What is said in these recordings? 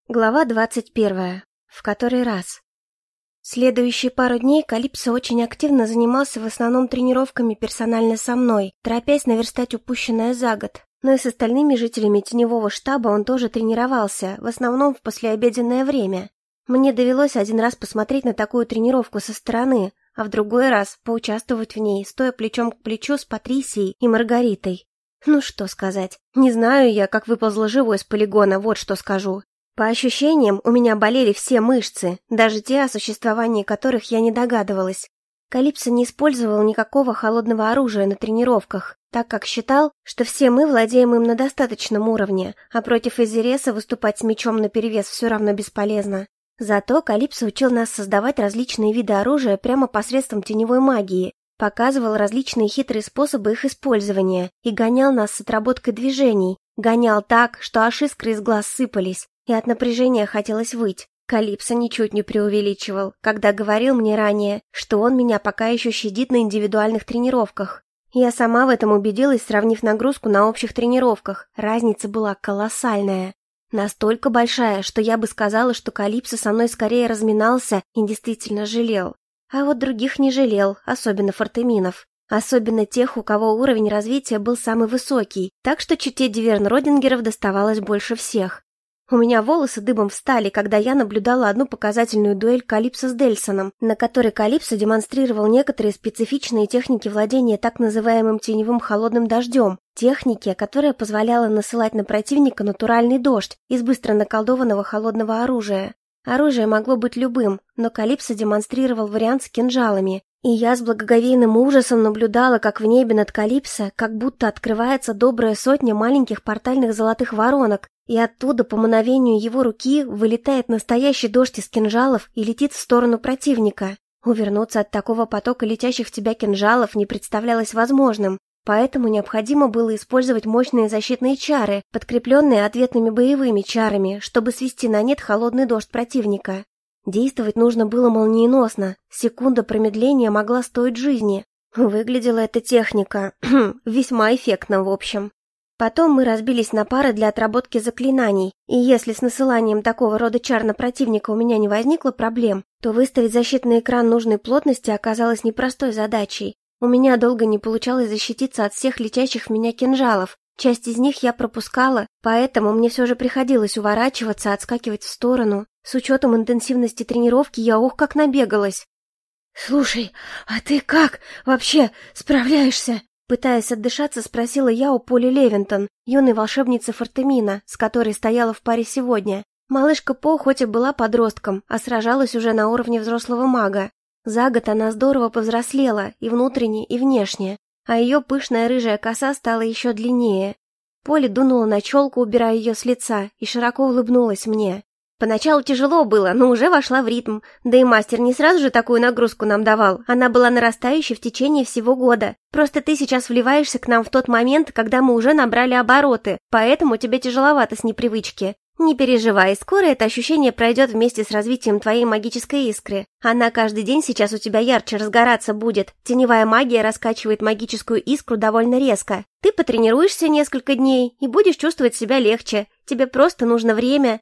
Глава 21. В который раз. Следующие пару дней Калипсо очень активно занимался в основном тренировками персонально со мной, торопясь наверстать упущенное за год. Но и с остальными жителями теневого штаба он тоже тренировался, в основном в послеобеденное время. Мне довелось один раз посмотреть на такую тренировку со стороны, а в другой раз поучаствовать в ней, стоя плечом к плечу с Патрисией и Маргаритой. Ну что сказать, не знаю я, как выползла живой с полигона, вот что скажу. По ощущениям, у меня болели все мышцы, даже те, о существовании которых я не догадывалась. Калипсо не использовал никакого холодного оружия на тренировках, так как считал, что все мы владеем им на достаточном уровне, а против Изереса выступать с мечом наперевес все равно бесполезно. Зато Калипсо учил нас создавать различные виды оружия прямо посредством теневой магии, показывал различные хитрые способы их использования и гонял нас с отработкой движений, гонял так, что аж искры из глаз сыпались, и от напряжения хотелось выть. Калипсо ничуть не преувеличивал, когда говорил мне ранее, что он меня пока еще щадит на индивидуальных тренировках. Я сама в этом убедилась, сравнив нагрузку на общих тренировках. Разница была колоссальная. Настолько большая, что я бы сказала, что Калипсо со мной скорее разминался и действительно жалел. А вот других не жалел, особенно фортеминов. Особенно тех, у кого уровень развития был самый высокий, так что чете Диверн-Родингеров доставалось больше всех. У меня волосы дыбом встали, когда я наблюдала одну показательную дуэль Калипсо с Дельсоном, на которой Калипсо демонстрировал некоторые специфичные техники владения так называемым теневым холодным дождем, техники, которая позволяла насылать на противника натуральный дождь из быстро наколдованного холодного оружия. Оружие могло быть любым, но Калипсо демонстрировал вариант с кинжалами, и я с благоговейным ужасом наблюдала, как в небе над Калипсо как будто открывается добрая сотня маленьких портальных золотых воронок, и оттуда по мановению его руки вылетает настоящий дождь из кинжалов и летит в сторону противника. Увернуться от такого потока летящих в тебя кинжалов не представлялось возможным, поэтому необходимо было использовать мощные защитные чары, подкрепленные ответными боевыми чарами, чтобы свести на нет холодный дождь противника. Действовать нужно было молниеносно, секунда промедления могла стоить жизни. Выглядела эта техника весьма эффектно, в общем. Потом мы разбились на пары для отработки заклинаний, и если с насыланием такого рода чар на противника у меня не возникло проблем, то выставить защитный экран нужной плотности оказалось непростой задачей. У меня долго не получалось защититься от всех летящих в меня кинжалов, часть из них я пропускала, поэтому мне все же приходилось уворачиваться, отскакивать в сторону. С учетом интенсивности тренировки я как набегалась. «Слушай, а ты как вообще справляешься?» Пытаясь отдышаться, спросила я у Поли Левинтон, юной волшебницы Фортемина, с которой стояла в паре сегодня. Малышка По хоть и была подростком, а сражалась уже на уровне взрослого мага. За год она здорово повзрослела, и внутренне, и внешне, а ее пышная рыжая коса стала еще длиннее. Поли дунула на челку, убирая ее с лица, и широко улыбнулась мне. Поначалу тяжело было, но уже вошла в ритм. Да и мастер не сразу же такую нагрузку нам давал. Она была нарастающей в течение всего года. Просто ты сейчас вливаешься к нам в тот момент, когда мы уже набрали обороты, поэтому тебе тяжеловато с непривычки. Не переживай, скоро это ощущение пройдет вместе с развитием твоей магической искры. Она каждый день сейчас у тебя ярче разгораться будет. Теневая магия раскачивает магическую искру довольно резко. Ты потренируешься несколько дней и будешь чувствовать себя легче. Тебе просто нужно время.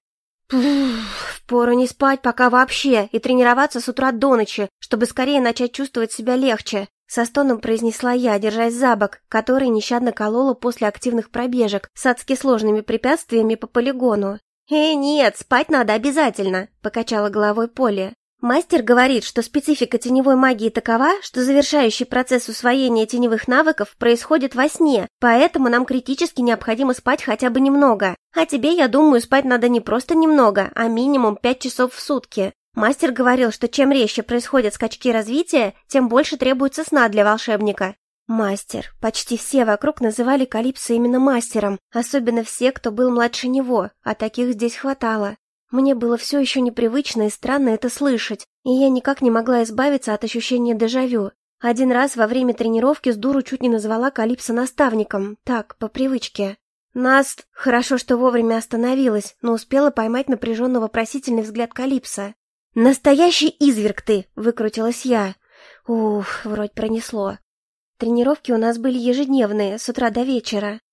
Впору не спать пока вообще и тренироваться с утра до ночи, чтобы скорее начать чувствовать себя легче. Со стоном произнесла я, держась за бок, который нещадно колола после активных пробежек с адски сложными препятствиями по полигону. Нет, спать надо обязательно», — покачала головой Поли. «Мастер говорит, что специфика теневой магии такова, что завершающий процесс усвоения теневых навыков происходит во сне, поэтому нам критически необходимо спать хотя бы немного. А тебе, я думаю, спать надо не просто немного, а минимум 5 часов в сутки. Мастер говорил, что чем резче происходят скачки развития, тем больше требуется сна для волшебника». Мастер. Почти все вокруг называли Калипсо именно мастером, особенно все, кто был младше него, а таких здесь хватало. Мне было все еще непривычно и странно это слышать, и я никак не могла избавиться от ощущения дежавю. Один раз во время тренировки с дуру чуть не назвала Калипсо наставником, так, по привычке. Наст, хорошо, что вовремя остановилась, но успела поймать напряженно вопросительный взгляд Калипсо. «Настоящий изверг ты!» — выкрутилась я. Вроде пронесло. Тренировки у нас были ежедневные, с утра до вечера.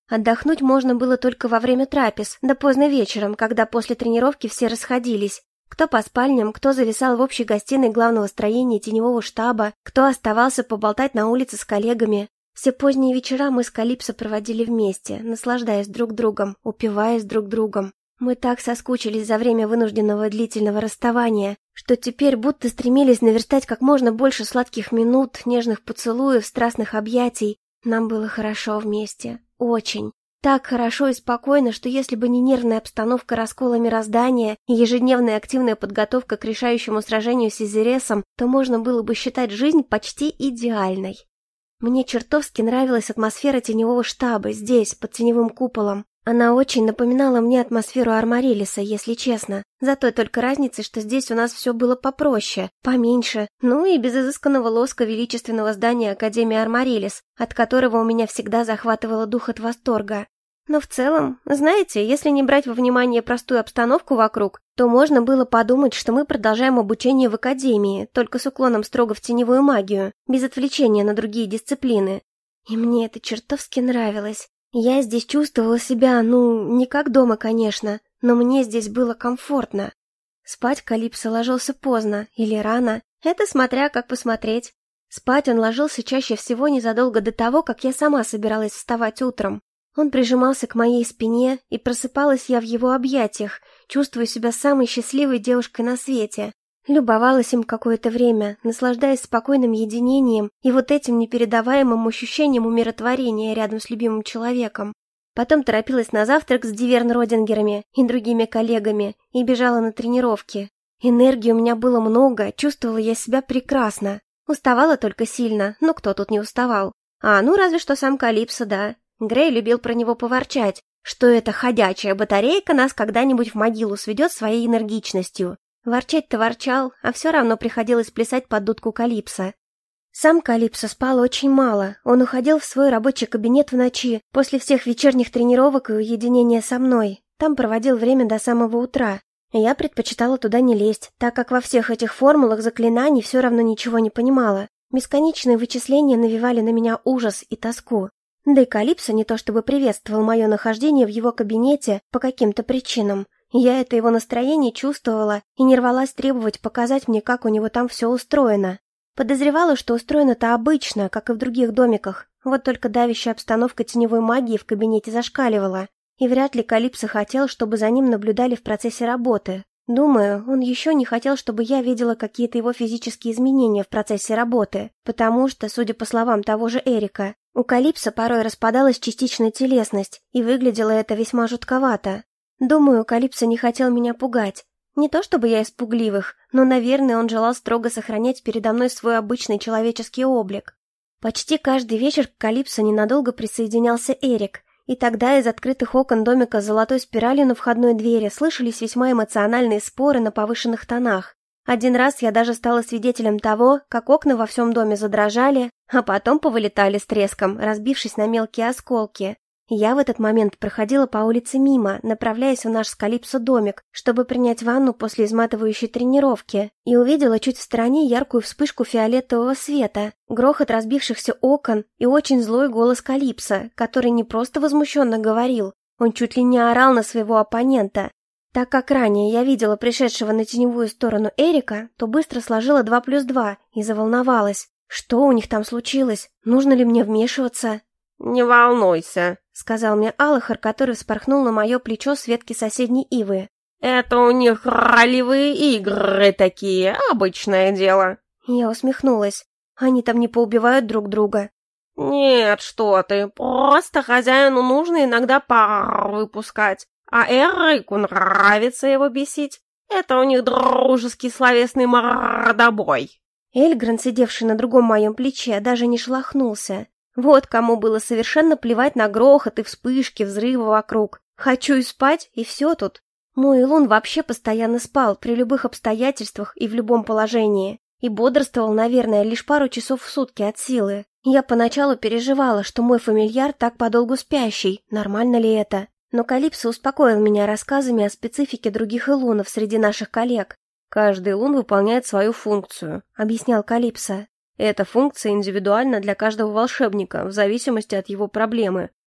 Отдохнуть можно было только во время трапез, да поздно вечером, когда после тренировки все расходились. Кто по спальням, кто зависал в общей гостиной главного строения теневого штаба, кто оставался поболтать на улице с коллегами. Все поздние вечера мы с Калипсо проводили вместе, наслаждаясь друг другом, упиваясь друг другом. Мы так соскучились за время вынужденного длительного расставания, что теперь будто стремились наверстать как можно больше сладких минут, нежных поцелуев, страстных объятий. Нам было хорошо вместе. Очень. Так хорошо и спокойно, что если бы не нервная обстановка раскола мироздания и ежедневная активная подготовка к решающему сражению с Изересом, то можно было бы считать жизнь почти идеальной. Мне чертовски нравилась атмосфера теневого штаба здесь, под теневым куполом. Она очень напоминала мне атмосферу Армарилиса, если честно. За той только разницей, что здесь у нас все было попроще, поменьше, ну и без изысканного лоска величественного здания Академии Армарилис, от которого у меня всегда захватывало дух от восторга. Но в целом, знаете, если не брать во внимание простую обстановку вокруг, то можно было подумать, что мы продолжаем обучение в Академии, только с уклоном строго в теневую магию, без отвлечения на другие дисциплины. И мне это чертовски нравилось. Я здесь чувствовала себя, не как дома, конечно, но мне здесь было комфортно. Спать Калипсо ложился поздно или рано, это смотря как посмотреть. Спать он ложился чаще всего незадолго до того, как я сама собиралась вставать утром. Он прижимался к моей спине, и просыпалась я в его объятиях, чувствуя себя самой счастливой девушкой на свете. Любовалась им какое-то время, наслаждаясь спокойным единением и вот этим непередаваемым ощущением умиротворения рядом с любимым человеком. Потом торопилась на завтрак с Диверн-Родингерами и другими коллегами и бежала на тренировки. Энергии у меня было много, чувствовала я себя прекрасно. Уставала только сильно, но кто тут не уставал? Разве что сам Калипсо, да. Грей любил про него поворчать, что эта ходячая батарейка нас когда-нибудь в могилу сведет своей энергичностью. Ворчать-то ворчал, а все равно приходилось плясать под дудку Калипсо. Сам Калипсо спал очень мало, он уходил в свой рабочий кабинет в ночи, после всех вечерних тренировок и уединения со мной. Там проводил время до самого утра. Я предпочитала туда не лезть, так как во всех этих формулах заклинаний все равно ничего не понимала. Бесконечные вычисления навевали на меня ужас и тоску. Да и Калипсо не то чтобы приветствовал мое нахождение в его кабинете по каким-то причинам. Я это его настроение чувствовала и не рвалась требовать показать мне, как у него там все устроено. Подозревала, что устроено-то обычно, как и в других домиках, вот только давящая обстановка теневой магии в кабинете зашкаливала, и вряд ли Калипсо хотел, чтобы за ним наблюдали в процессе работы. Думаю, он еще не хотел, чтобы я видела какие-то его физические изменения в процессе работы, потому что, судя по словам того же Эрика, у Калипсо порой распадалась частичная телесность, и выглядело это весьма жутковато. Думаю, Калипсо не хотел меня пугать. Не то чтобы я из пугливых, но, наверное, он желал строго сохранять передо мной свой обычный человеческий облик. Почти каждый вечер к Калипсо ненадолго присоединялся Эрик, и тогда из открытых окон домика с золотой спиралью на входной двери слышались весьма эмоциональные споры на повышенных тонах. Один раз я даже стала свидетелем того, как окна во всем доме задрожали, а потом повылетали с треском, разбившись на мелкие осколки. Я в этот момент проходила по улице мимо, направляясь в наш с Калипсо домик, чтобы принять ванну после изматывающей тренировки, и увидела чуть в стороне яркую вспышку фиолетового света, грохот разбившихся окон и очень злой голос Калипсо, который не просто возмущенно говорил, он чуть ли не орал на своего оппонента. Так как ранее я видела пришедшего на теневую сторону Эрика, то быстро сложила 2 плюс 2 и заволновалась. Что у них там случилось? Нужно ли мне вмешиваться? «Не волнуйся», — сказал мне Алахар, который вспорхнул на мое плечо с ветки соседней ивы. «Это у них ролевые игры такие, обычное дело». Я усмехнулась. Они там не поубивают друг друга? «Нет, что ты, просто хозяину нужно иногда пар выпускать, а Эрику нравится его бесить. Это у них дружеский словесный мордобой». Эльгрен, сидевший на другом моем плече, даже не шелохнулся. Вот кому было совершенно плевать на грохот и вспышки, взрывы вокруг. Хочу и спать, и все тут. Мой Илун вообще постоянно спал, при любых обстоятельствах и в любом положении. И бодрствовал, наверное, лишь пару часов в сутки от силы. Я поначалу переживала, что мой фамильяр так подолгу спящий, нормально ли это? Но Калипсо успокоил меня рассказами о специфике других Илунов среди наших коллег. «Каждый Илун выполняет свою функцию», — объяснял Калипсо. «Эта функция индивидуальна для каждого волшебника, в зависимости от его проблемы.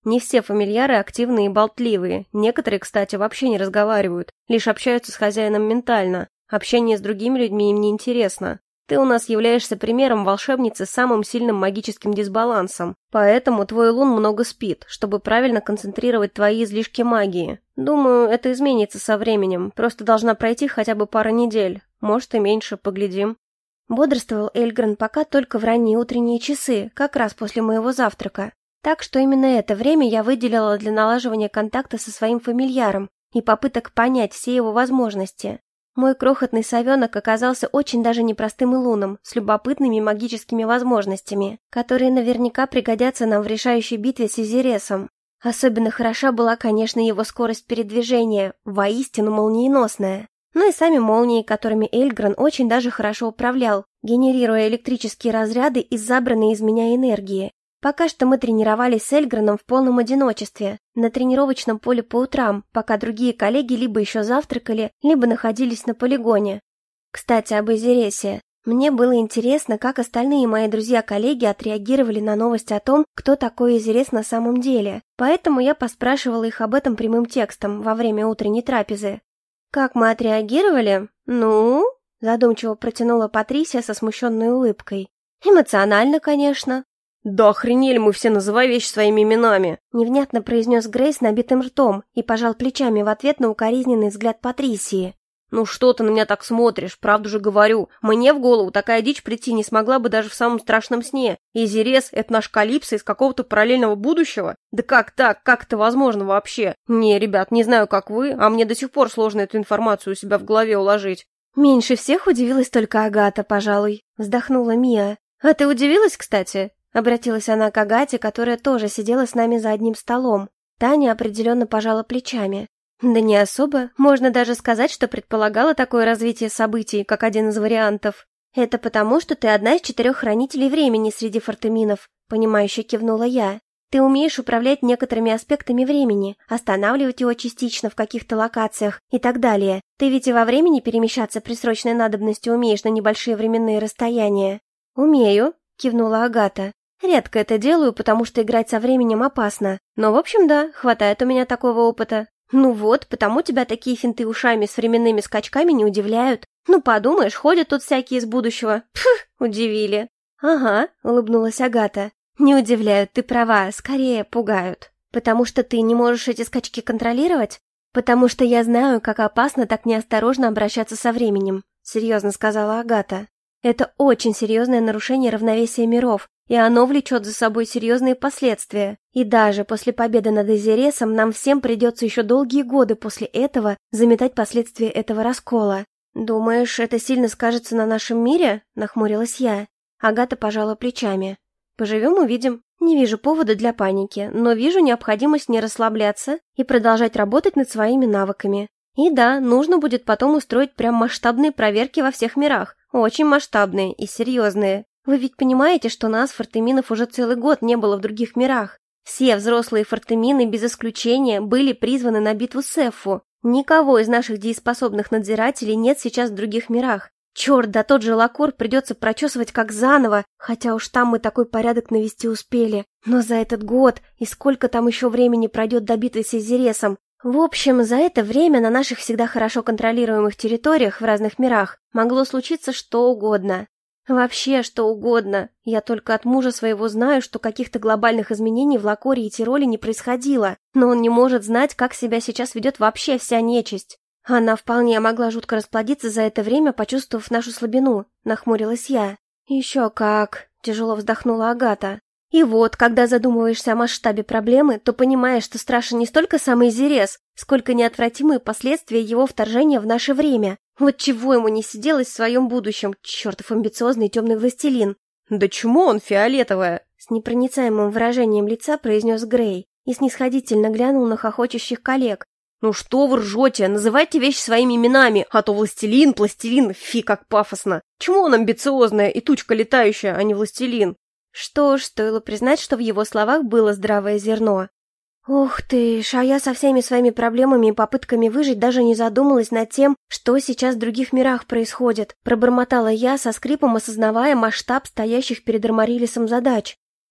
Не все фамильяры активные и болтливые, некоторые, кстати, вообще не разговаривают, лишь общаются с хозяином ментально. Общение с другими людьми им не интересно. Ты у нас являешься примером волшебницы с самым сильным магическим дисбалансом, поэтому твой лун много спит, чтобы правильно концентрировать твои излишки магии. Думаю, это изменится со временем, просто должна пройти хотя бы пара недель, может и меньше, поглядим. Бодрствовал Эльгрен пока только в ранние утренние часы, как раз после моего завтрака. Так что именно это время я выделила для налаживания контакта со своим фамильяром и попыток понять все его возможности. Мой крохотный совенок оказался очень даже непростым луном, с любопытными магическими возможностями, которые наверняка пригодятся нам в решающей битве с Изересом. Особенно хороша была, конечно, его скорость передвижения, воистину молниеносная. Ну и сами молнии, которыми Эльгрен очень даже хорошо управлял, генерируя электрические разряды из забранной из меня энергии. Пока что мы тренировались с Эльгреном в полном одиночестве, на тренировочном поле по утрам, пока другие коллеги либо еще завтракали, либо находились на полигоне. Кстати, об Изересе. Мне было интересно, как остальные мои друзья-коллеги отреагировали на новость о том, кто такой Изерес на самом деле, поэтому я поспрашивала их об этом прямым текстом во время утренней трапезы. «Как мы отреагировали? Ну?» – задумчиво протянула Патрисия со смущенной улыбкой. «Эмоционально, конечно». «Да охренели мы все, называй вещи своими именами!» Невнятно произнес Грей с набитым ртом и пожал плечами в ответ на укоризненный взгляд Патрисии. «Ну что ты на меня так смотришь? Правду же говорю. Мне в голову такая дичь прийти не смогла бы даже в самом страшном сне. Изерес — это наш Калипсо из какого-то параллельного будущего? Да как так? Как это возможно вообще? Не, ребят, не знаю, как вы, а мне до сих пор сложно эту информацию у себя в голове уложить». «Меньше всех удивилась только Агата, пожалуй», — вздохнула Мия. «А ты удивилась, кстати?» Обратилась она к Агате, которая тоже сидела с нами за одним столом. Таня определенно пожала плечами. «Да не особо. Можно даже сказать, что предполагала такое развитие событий, как один из вариантов. Это потому, что ты одна из 4 хранителей времени среди фортеминов», — понимающе кивнула я. «Ты умеешь управлять некоторыми аспектами времени, останавливать его частично в каких-то локациях и так далее. Ты ведь и во времени перемещаться при срочной надобности умеешь на небольшие временные расстояния». «Умею», — кивнула Агата. «Редко это делаю, потому что играть со временем опасно. Но, в общем, да, хватает у меня такого опыта». «Ну вот, потому тебя такие финты ушами с временными скачками не удивляют. Ну, подумаешь, ходят тут всякие из будущего. Пф, удивили». «Ага», — улыбнулась Агата. «Не удивляют, ты права, скорее пугают. Потому что ты не можешь эти скачки контролировать? Потому что я знаю, как опасно так неосторожно обращаться со временем», — серьезно сказала Агата. «Это очень серьезное нарушение равновесия миров, и оно влечет за собой серьезные последствия. И даже после победы над Изересом нам всем придется еще долгие годы после этого заметать последствия этого раскола». «Думаешь, это сильно скажется на нашем мире?» – нахмурилась я. Агата пожала плечами. «Поживем – увидим. Не вижу повода для паники, но вижу необходимость не расслабляться и продолжать работать над своими навыками. И да, нужно будет потом устроить прям масштабные проверки во всех мирах. Очень масштабные и серьезные. Вы ведь понимаете, что нас, фортеминов, уже целый год не было в других мирах. Все взрослые фортемины, без исключения, были призваны на битву с Эффу. Никого из наших дееспособных надзирателей нет сейчас в других мирах. Черт, да тот же Лакор придется прочесывать как заново, хотя уж там мы такой порядок навести успели. Но за этот год, и сколько там еще времени пройдет до битвы с Изересом. В общем, за это время на наших всегда хорошо контролируемых территориях в разных мирах могло случиться что угодно. Вообще, что угодно. Я только от мужа своего знаю, что каких-то глобальных изменений в Лакоре и Тироле не происходило, но он не может знать, как себя сейчас ведет вообще вся нечисть. Она вполне могла жутко расплодиться за это время, почувствовав нашу слабину, нахмурилась я. «Еще как!» – тяжело вздохнула Агата. «И вот, когда задумываешься о масштабе проблемы, то понимаешь, что страшен не столько самый Изерес, сколько неотвратимые последствия его вторжения в наше время. Вот чего ему не сиделось в своем будущем, чертов амбициозный темный властелин». «Да чему он фиолетовая?» С непроницаемым выражением лица произнес Грей и снисходительно глянул на хохочущих коллег. «Ну что вы ржете? Называйте вещи своими именами, а то властелин, пластилин, фи, как пафосно. Чему он амбициозная и тучка летающая, а не властелин?» Что ж, стоило признать, что в его словах было здравое зерно. «Ух ты ж, а я со всеми своими проблемами и попытками выжить даже не задумалась над тем, что сейчас в других мирах происходит», пробормотала я, со скрипом осознавая масштаб стоящих перед Армарилисом задач.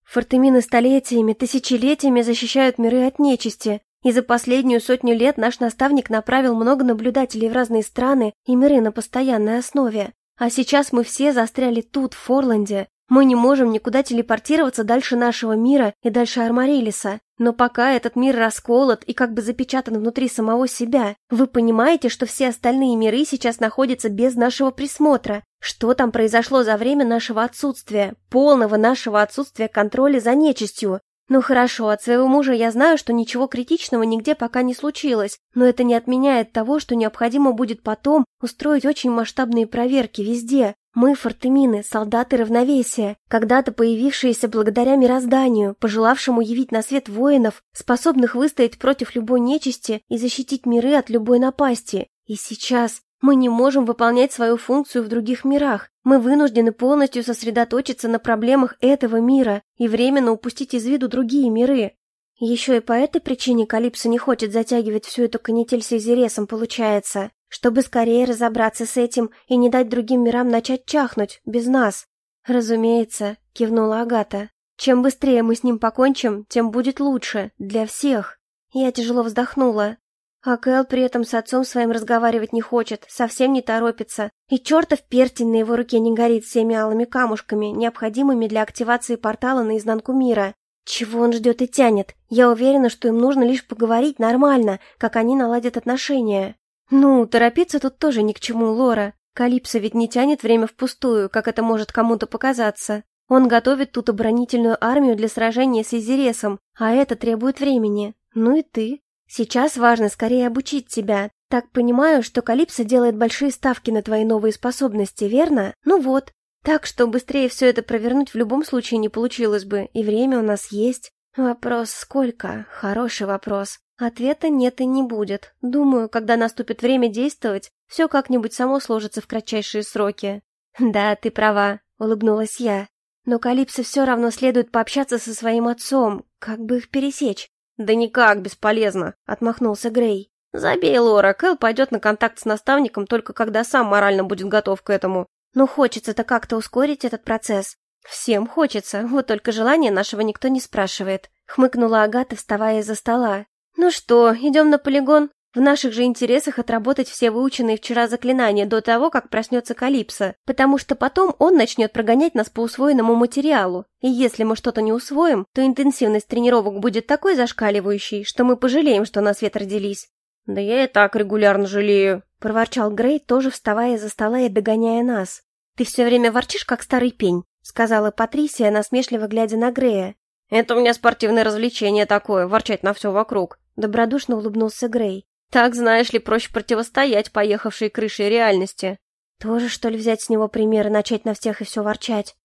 Фортемины столетиями, тысячелетиями защищают миры от нечисти, и за последнюю 100 лет наш наставник направил много наблюдателей в разные страны и миры на постоянной основе. А сейчас мы все застряли тут, в Форланде. Мы не можем никуда телепортироваться дальше нашего мира и дальше Армарилиса. Но пока этот мир расколот и как бы запечатан внутри самого себя, вы понимаете, что все остальные миры сейчас находятся без нашего присмотра. Что там произошло за время нашего отсутствия, полного нашего отсутствия контроля за нечистью? Ну хорошо, от своего мужа я знаю, что ничего критичного нигде пока не случилось, но это не отменяет того, что необходимо будет потом устроить очень масштабные проверки везде. Мы, фортемины, солдаты равновесия, когда-то появившиеся благодаря мирозданию, пожелавшему явить на свет воинов, способных выстоять против любой нечисти и защитить миры от любой напасти. И сейчас мы не можем выполнять свою функцию в других мирах. Мы вынуждены полностью сосредоточиться на проблемах этого мира и временно упустить из виду другие миры. Еще и по этой причине Калипсо не хочет затягивать всю эту канитель с Изересом, получается, чтобы скорее разобраться с этим и не дать другим мирам начать чахнуть без нас. Разумеется, кивнула Агата. Чем быстрее мы с ним покончим, тем будет лучше для всех. Я тяжело вздохнула. А Кэл при этом с отцом своим разговаривать не хочет, совсем не торопится. И чертов перстень на его руке не горит всеми алыми камушками, необходимыми для активации портала наизнанку мира. Чего он ждет и тянет? Я уверена, что им нужно лишь поговорить нормально, как они наладят отношения. Ну, торопиться тут тоже ни к чему, Лора. Калипсо ведь не тянет время впустую, как это может кому-то показаться. Он готовит тут оборонительную армию для сражения с Изересом, а это требует времени. Ну и ты. Сейчас важно скорее обучить тебя. Так понимаю, что Калипсо делает большие ставки на твои новые способности, верно? Ну вот. Так что быстрее все это провернуть в любом случае не получилось бы, и время у нас есть. Вопрос сколько? Хороший вопрос. Ответа нет и не будет. Думаю, когда наступит время действовать, все как-нибудь само сложится в кратчайшие сроки. Да, ты права, улыбнулась я. Но Калипсо все равно следует пообщаться со своим отцом. Как бы их пересечь? Да никак, бесполезно, отмахнулся Грей. Забей, Лора, Кэл пойдет на контакт с наставником только когда сам морально будет готов к этому. Но хочется-то как-то ускорить этот процесс. Всем хочется, вот только желания нашего никто не спрашивает. Хмыкнула Агата, вставая из-за стола. Ну что, идем на полигон? В наших же интересах отработать все выученные вчера заклинания до того, как проснется Калипсо, потому что потом он начнет прогонять нас по усвоенному материалу. И если мы что-то не усвоим, то интенсивность тренировок будет такой зашкаливающей, что мы пожалеем, что на свет родились. Да я и так регулярно жалею, проворчал Грей, тоже вставая из-за стола и догоняя нас. Ты все время ворчишь, как старый пень, сказала Патрисия, насмешливо глядя на Грея. Это у меня спортивное развлечение такое, ворчать на все вокруг. Добродушно улыбнулся Грей. Так, знаешь ли, проще противостоять поехавшей крышей реальности. Тоже, что ли, взять с него пример и начать на всех и все ворчать?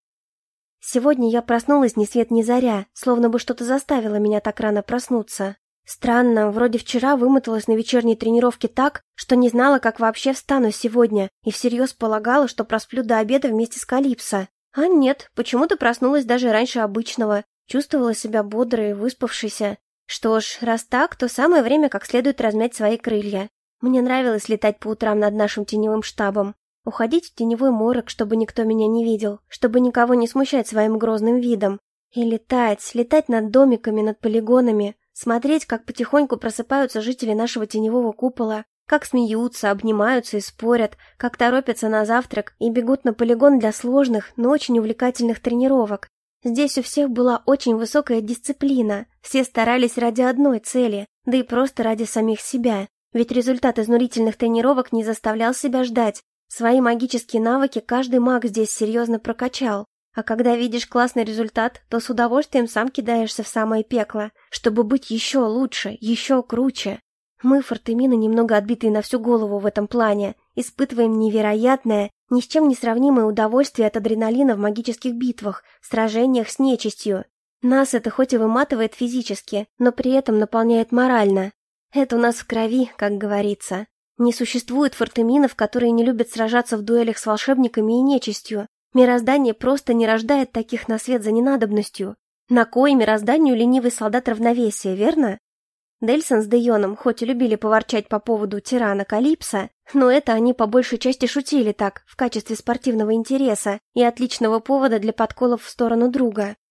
Сегодня я проснулась ни свет ни заря, словно бы что-то заставило меня так рано проснуться. Странно, вроде вчера вымоталась на вечерней тренировке так, что не знала, как вообще встану сегодня, и всерьез полагала, что просплю до обеда вместе с Калипсо. А нет, почему-то проснулась даже раньше обычного, чувствовала себя бодрой и выспавшейся. Что ж, раз так, то самое время как следует размять свои крылья. Мне нравилось летать по утрам над нашим теневым штабом. Уходить в теневой морок, чтобы никто меня не видел, чтобы никого не смущать своим грозным видом. И летать над домиками, над полигонами, смотреть, как потихоньку просыпаются жители нашего теневого купола, как смеются, обнимаются и спорят, как торопятся на завтрак и бегут на полигон для сложных, но очень увлекательных тренировок. Здесь у всех была очень высокая дисциплина, все старались ради одной цели, да и просто ради самих себя, ведь результат изнурительных тренировок не заставлял себя ждать. Свои магические навыки каждый маг здесь серьезно прокачал, а когда видишь классный результат, то с удовольствием сам кидаешься в самое пекло, чтобы быть еще лучше, еще круче. Мы, фортемины, немного отбитые на всю голову в этом плане, испытываем невероятное, ни с чем не сравнимое удовольствие от адреналина в магических битвах, сражениях с нечистью. Нас это хоть и выматывает физически, но при этом наполняет морально. Это у нас в крови, как говорится. Не существует фортеминов, которые не любят сражаться в дуэлях с волшебниками и нечистью. Мироздание просто не рождает таких на свет за ненадобностью. На кой мирозданию ленивый солдат равновесия, верно? Дельсон с Дейоном хоть и любили поворчать по поводу тирана Калипсо, но это они по большей части шутили так, в качестве спортивного интереса и отличного повода для подколов в сторону друга.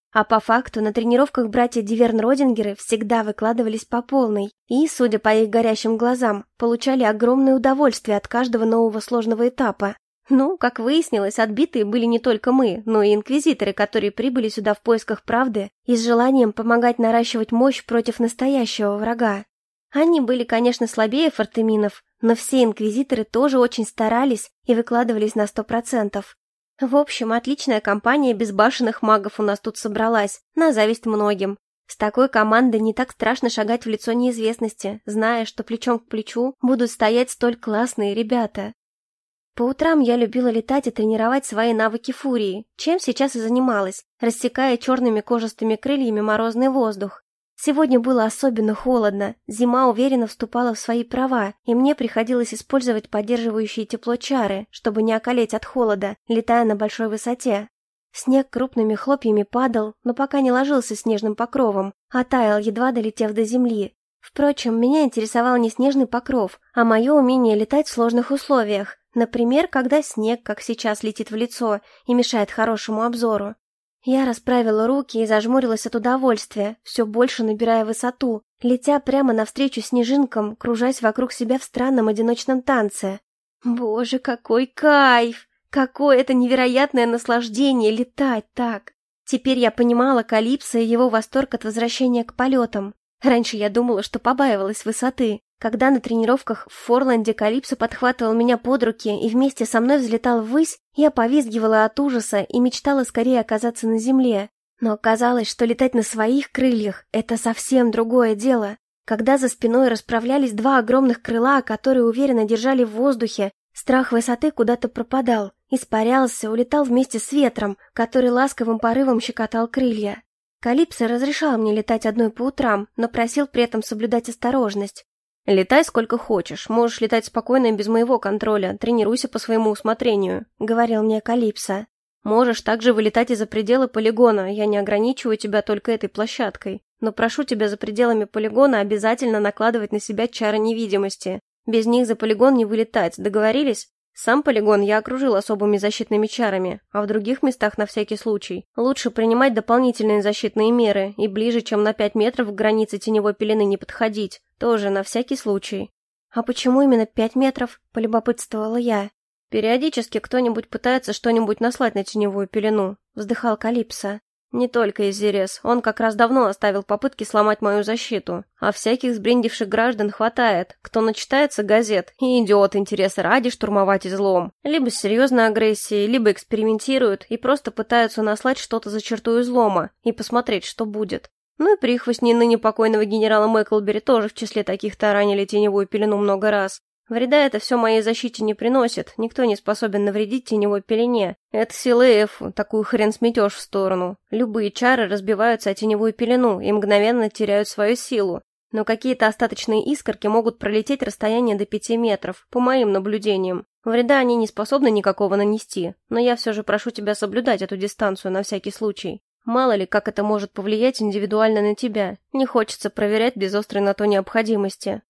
А по факту на тренировках братья Диверн-Родингеры всегда выкладывались по полной и, судя по их горящим глазам, получали огромное удовольствие от каждого нового сложного этапа. Ну, как выяснилось, отбитые были не только мы, но и инквизиторы, которые прибыли сюда в поисках правды и с желанием помогать наращивать мощь против настоящего врага. Они были, конечно, слабее фортеминов, но все инквизиторы тоже очень старались и выкладывались на 100%. В общем, отличная компания безбашенных магов у нас тут собралась, на зависть многим. С такой командой не так страшно шагать в лицо неизвестности, зная, что плечом к плечу будут стоять столь классные ребята. По утрам я любила летать и тренировать свои навыки фурии, чем сейчас и занималась, рассекая черными кожистыми крыльями морозный воздух. Сегодня было особенно холодно, зима уверенно вступала в свои права, и мне приходилось использовать поддерживающие тепло чары, чтобы не околеть от холода, летая на большой высоте. Снег крупными хлопьями падал, но пока не ложился снежным покровом, а таял, едва долетев до земли. Впрочем, меня интересовал не снежный покров, а мое умение летать в сложных условиях, например, когда снег, как сейчас, летит в лицо и мешает хорошему обзору. Я расправила руки и зажмурилась от удовольствия, все больше набирая высоту, летя прямо навстречу снежинкам, кружась вокруг себя в странном одиночном танце. Боже, какой кайф! Какое это невероятное наслаждение летать так! Теперь я понимала Калипсо и его восторг от возвращения к полетам. Раньше я думала, что побаивалась высоты. Когда на тренировках в Форланде Калипсо подхватывал меня под руки и вместе со мной взлетал ввысь, я повизгивала от ужаса и мечтала скорее оказаться на земле. Но оказалось, что летать на своих крыльях – это совсем другое дело. Когда за спиной расправлялись два огромных крыла, которые уверенно держали в воздухе, страх высоты куда-то пропадал, испарялся, улетал вместе с ветром, который ласковым порывом щекотал крылья. Калипсо разрешал мне летать одной по утрам, но просил при этом соблюдать осторожность. «Летай сколько хочешь, можешь летать спокойно и без моего контроля, тренируйся по своему усмотрению», — говорил мне Калипсо. «Можешь также вылетать и за пределы полигона, я не ограничиваю тебя только этой площадкой, но прошу тебя за пределами полигона обязательно накладывать на себя чары невидимости. Без них за полигон не вылетать, договорились? Сам полигон я окружил особыми защитными чарами, а в других местах на всякий случай лучше принимать дополнительные защитные меры и ближе, чем на 5 метров к границе теневой пелены не подходить, тоже на всякий случай». «А почему именно 5 метров?» – полюбопытствовала я. «Периодически кто-нибудь пытается что-нибудь наслать на теневую пелену», – вздыхал Калипсо. «Не только Изерес, он как раз давно оставил попытки сломать мою защиту, а всяких сбрендивших граждан хватает, кто начитается газет и идет интереса ради штурмовать излом, либо с серьезной агрессией, либо экспериментируют и просто пытаются наслать что-то за черту излома и посмотреть, что будет. Ну и прихвостни ныне покойного генерала Мэклбери тоже в числе таких таранили теневую пелену много раз. Вреда это все моей защите не приносит, никто не способен навредить теневой пелене. Это сила Эфу, такую хрен сметешь в сторону. Любые чары разбиваются о теневую пелену и мгновенно теряют свою силу. Но какие-то остаточные искорки могут пролететь расстояние до 5 метров, по моим наблюдениям. Вреда они не способны никакого нанести, но я все же прошу тебя соблюдать эту дистанцию на всякий случай. Мало ли, как это может повлиять индивидуально на тебя. Не хочется проверять без острой на то необходимости.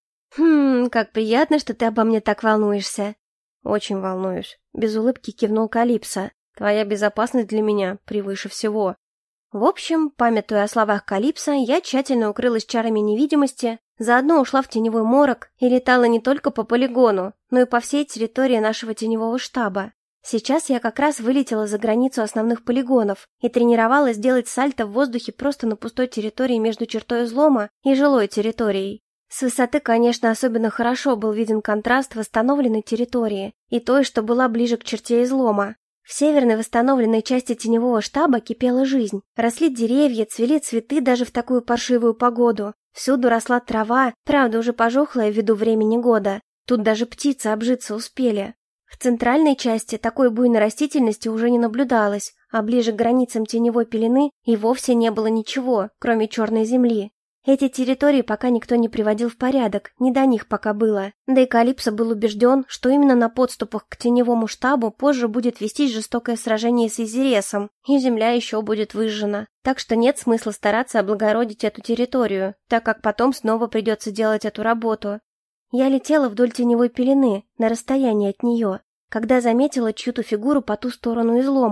Как приятно, что ты обо мне так волнуешься». «Очень волнуюсь», — без улыбки кивнул Калипсо. «Твоя безопасность для меня превыше всего». В общем, памятуя о словах Калипсо, я тщательно укрылась чарами невидимости, заодно ушла в теневой морок и летала не только по полигону, но и по всей территории нашего теневого штаба. Сейчас я как раз вылетела за границу основных полигонов и тренировалась делать сальто в воздухе просто на пустой территории между чертой излома и жилой территорией. С высоты, конечно, особенно хорошо был виден контраст восстановленной территории и той, что была ближе к черте излома. В северной восстановленной части теневого штаба кипела жизнь. Росли деревья, цвели цветы даже в такую паршивую погоду. Всюду росла трава, правда уже пожухлая ввиду времени года. Тут даже птицы обжиться успели. В центральной части такой буйной растительности уже не наблюдалось, а ближе к границам теневой пелены и вовсе не было ничего, кроме черной земли. Эти территории пока никто не приводил в порядок, не до них пока было. Да и Калипсо был убежден, что именно на подступах к теневому штабу позже будет вестись жестокое сражение с Изересом, и земля еще будет выжжена. Так что нет смысла стараться облагородить эту территорию, так как потом снова придется делать эту работу. Я летела вдоль теневой пелены, на расстоянии от нее, когда заметила чью-то фигуру по ту сторону излома.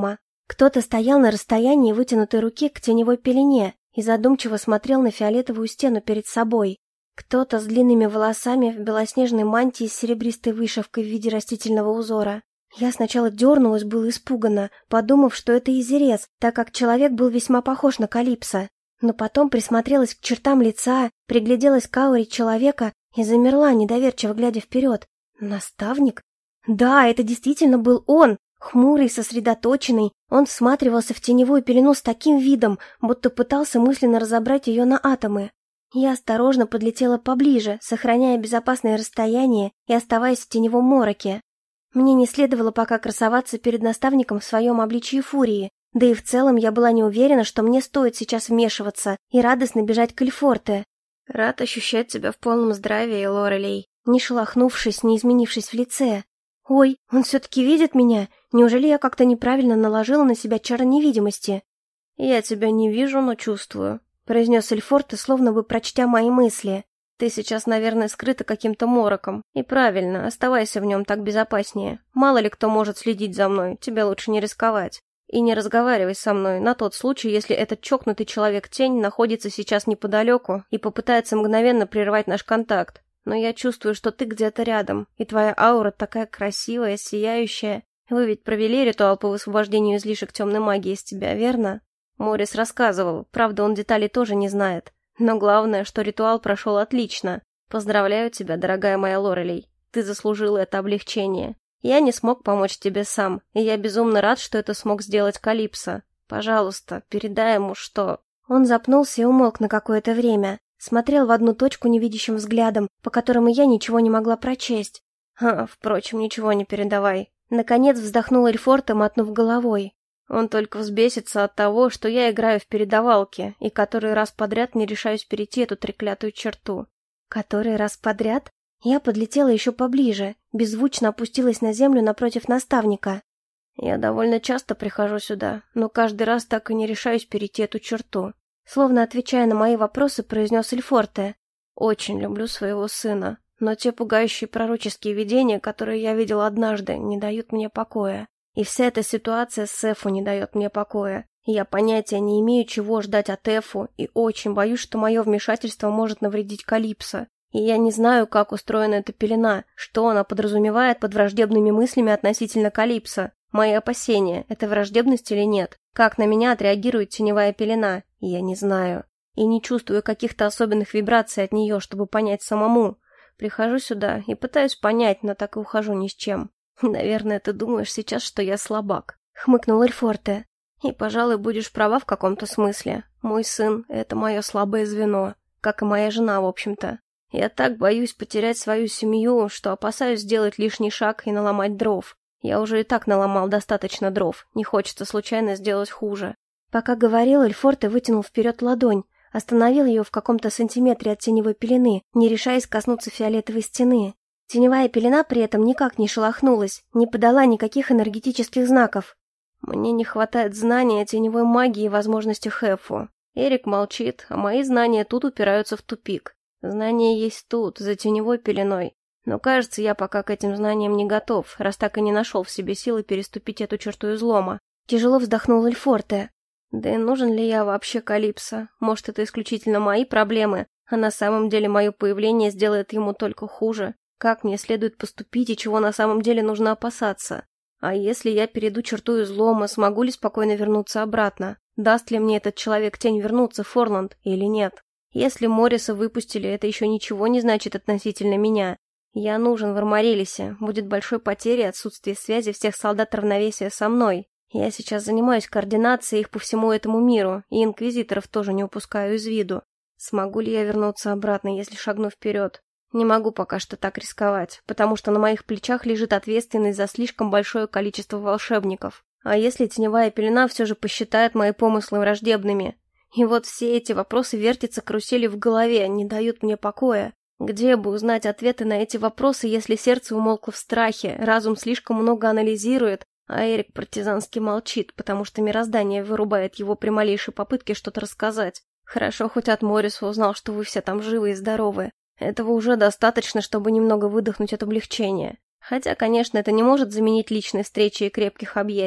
Кто-то стоял на расстоянии вытянутой руки к теневой пелене и задумчиво смотрел на фиолетовую стену перед собой. Кто-то с длинными волосами в белоснежной мантии с серебристой вышивкой в виде растительного узора. Я сначала дернулась, было испуганно, подумав, что это Изерез, так как человек был весьма похож на Калипсо. Но потом присмотрелась к чертам лица, пригляделась к ауре человека и замерла, недоверчиво глядя вперед. Наставник? Да, это действительно был он, хмурый, сосредоточенный. Он всматривался в теневую пелену с таким видом, будто пытался мысленно разобрать ее на атомы. Я осторожно подлетела поближе, сохраняя безопасное расстояние и оставаясь в теневом мороке. Мне не следовало пока красоваться перед наставником в своем обличии фурии, да и в целом я была не уверена, что мне стоит сейчас вмешиваться и радостно бежать к Эльфорте. Рад ощущать тебя в полном здравии, Лорелей, не шелохнувшись, не изменившись в лице. Ой, он все-таки видит меня? Неужели я как-то неправильно наложила на себя чары невидимости? Я тебя не вижу, но чувствую, произнес Эльфорте, словно бы прочтя мои мысли. Ты сейчас, наверное, скрыта каким-то мороком. И правильно, оставайся в нем, так безопаснее. Мало ли кто может следить за мной, тебе лучше не рисковать. И не разговаривай со мной на тот случай, если этот чокнутый человек-тень находится сейчас неподалеку и попытается мгновенно прервать наш контакт. Но я чувствую, что ты где-то рядом, и твоя аура такая красивая, сияющая. Вы ведь провели ритуал по высвобождению излишек темной магии из тебя, верно? Морис рассказывал, правда, он деталей тоже не знает. Но главное, что ритуал прошел отлично. Поздравляю тебя, дорогая моя Лорелей. Ты заслужила это облегчение. Я не смог помочь тебе сам, и я безумно рад, что это смог сделать Калипсо. Пожалуйста, передай ему, что...» Он запнулся и умолк на какое-то время. Смотрел в одну точку невидящим взглядом, по которому я ничего не могла прочесть. Впрочем, ничего не передавай. Наконец вздохнул Эльфорте, мотнув головой. Он только взбесится от того, что я играю в передавалки, и который раз подряд не решаюсь перейти эту треклятую черту. Который раз подряд? Я подлетела еще поближе, беззвучно опустилась на землю напротив наставника. Я довольно часто прихожу сюда, но каждый раз так и не решаюсь перейти эту черту. Словно отвечая на мои вопросы, произнес Эльфорте. Очень люблю своего сына, но те пугающие пророческие видения, которые я видел однажды, не дают мне покоя. И вся эта ситуация с Эфу не дает мне покоя. Я понятия не имею, чего ждать от Эфу, и очень боюсь, что мое вмешательство может навредить Калипсо. И я не знаю, как устроена эта пелена, что она подразумевает под враждебными мыслями относительно Калипсо. Мои опасения, это враждебность или нет? Как на меня отреагирует теневая пелена? Я не знаю. И не чувствую каких-то особенных вибраций от нее, чтобы понять самому. Прихожу сюда и пытаюсь понять, но так и ухожу ни с чем. «Наверное, ты думаешь сейчас, что я слабак», — хмыкнул Эльфорте. «И, пожалуй, будешь права в каком-то смысле. Мой сын — это мое слабое звено, как и моя жена, в общем-то. Я так боюсь потерять свою семью, что опасаюсь сделать лишний шаг и наломать дров. Я уже и так наломал достаточно дров, не хочется случайно сделать хуже». Пока говорил, Эльфорте вытянул вперед ладонь, остановил ее в каком-то сантиметре от теневой пелены, не решаясь коснуться фиолетовой стены. Теневая пелена при этом никак не шелохнулась, не подала никаких энергетических знаков. Мне не хватает знания о теневой магии и возможностях Эфу. Эрик молчит, а мои знания тут упираются в тупик. Знания есть тут, за теневой пеленой. Но кажется, я пока к этим знаниям не готов, раз так и не нашел в себе силы переступить эту черту излома. Тяжело вздохнул Эльфорте. Да и нужен ли я вообще Калипсо? Может, это исключительно мои проблемы, а на самом деле мое появление сделает ему только хуже. Как мне следует поступить и чего на самом деле нужно опасаться? А если я перейду черту излома, смогу ли спокойно вернуться обратно? Даст ли мне этот человек-тень вернуться в Форланд или нет? Если Морриса выпустили, это еще ничего не значит относительно меня. Я нужен в Арморелисе, будет большой потерей отсутствие связи всех солдат равновесия со мной. Я сейчас занимаюсь координацией их по всему этому миру, и инквизиторов тоже не упускаю из виду. Смогу ли я вернуться обратно, если шагну вперед? Не могу пока что так рисковать, потому что на моих плечах лежит ответственность за слишком большое количество волшебников. А если теневая пелена все же посчитает мои помыслы враждебными? И вот все эти вопросы вертятся каруселью в голове, не дают мне покоя. Где бы узнать ответы на эти вопросы, если сердце умолкло в страхе, разум слишком много анализирует, а Эрик партизански молчит, потому что мироздание вырубает его при малейшей попытке что-то рассказать. Хорошо, хоть от Морриса узнал, что вы все там живы и здоровы. Этого уже достаточно, чтобы немного выдохнуть от облегчения. Хотя, конечно, это не может заменить личной встречи и крепких объятий.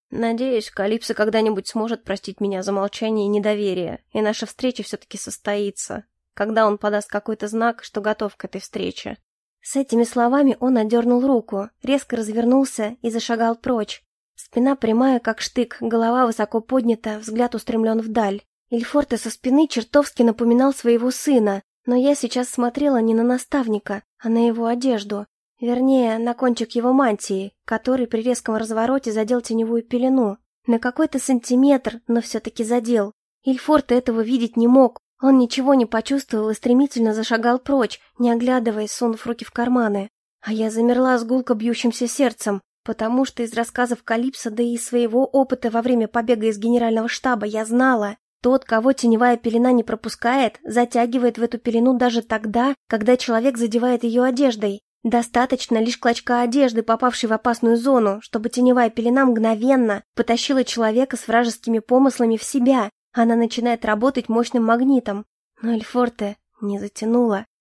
Надеюсь, Калипсо когда-нибудь сможет простить меня за молчание и недоверие, и наша встреча все-таки состоится, когда он подаст какой-то знак, что готов к этой встрече. С этими словами он отдернул руку, резко развернулся и зашагал прочь. Спина прямая, как штык, голова высоко поднята, взгляд устремлен вдаль. Ильфорте со спины чертовски напоминал своего сына, но я сейчас смотрела не на наставника, а на его одежду. Вернее, на кончик его мантии, который при резком развороте задел теневую пелену. На какой-то сантиметр, но все-таки задел. Ильфорте этого видеть не мог. Он ничего не почувствовал и стремительно зашагал прочь, не оглядываясь, сунув руки в карманы. А я замерла с гулко бьющимся сердцем, потому что из рассказов Калипсо, да и из своего опыта во время побега из генерального штаба я знала, тот, кого теневая пелена не пропускает, затягивает в эту пелену даже тогда, когда человек задевает ее одеждой. Достаточно лишь клочка одежды, попавшей в опасную зону, чтобы теневая пелена мгновенно потащила человека с вражескими помыслами в себя. Она начинает работать мощным магнитом. Но Ильфорте не затянула.